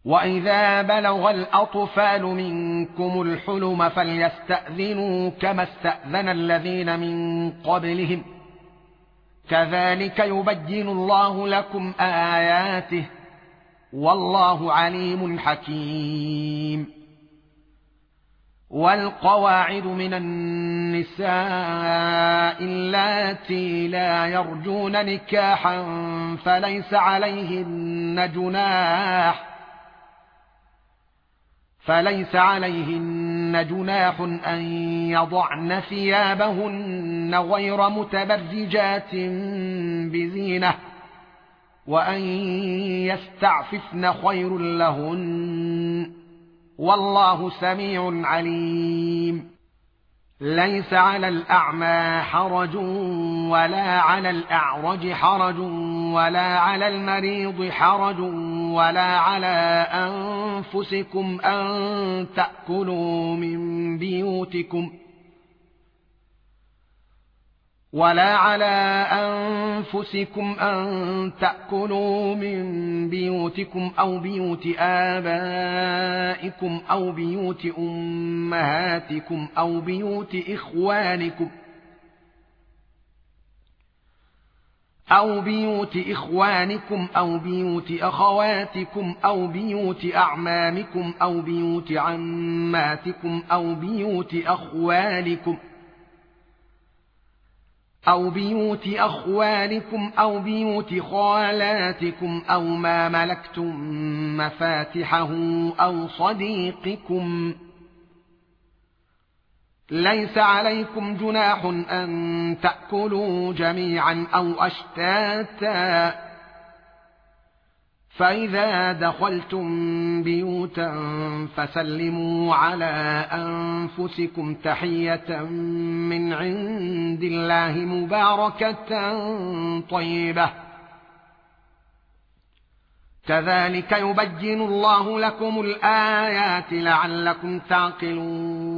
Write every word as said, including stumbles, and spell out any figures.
وإذا بلغ الأطفال منكم الحلم فليستأذنوا كما استأذن الذين من قبلهم كذلك يبين الله لكم آياته والله عليم حكيم. والقواعد من النساء اللاتي لا يرجون نكاحا فليس عليهن جناح فليس عليهن جناح أن يضعن ثيابهن غير متبرجات بزينة وأن يستعففن خير لهن والله سميع عليم. ليس على الأعمى حرج ولا على الأعرج حرج ولا على المريض حرج ولا على أنفسكم أن تأكلوا من بيوتكم ولا على أنفسكم أن تأكلوا من بيوتكم أو بيوت آبائكم أو بيوت أمهاتكم أو بيوت إخوانكم أو بيوت إخوانكم أو بيوت أخواتكم أو بيوت أعمامكم أو بيوت عماتكم أو بيوت أخوالكم أو بيوت أخوالكم أو بيوت خالاتكم أو ما ملكتم مفاتحه أو صديقكم. ليس عليكم جناح أن تأكلوا جميعا أو أشتاتا فإذا دخلتم بيوتا فسلموا على أنفسكم تحية من عند الله مباركة طيبة كذلك يبين الله لكم الآيات لعلكم تعقلون.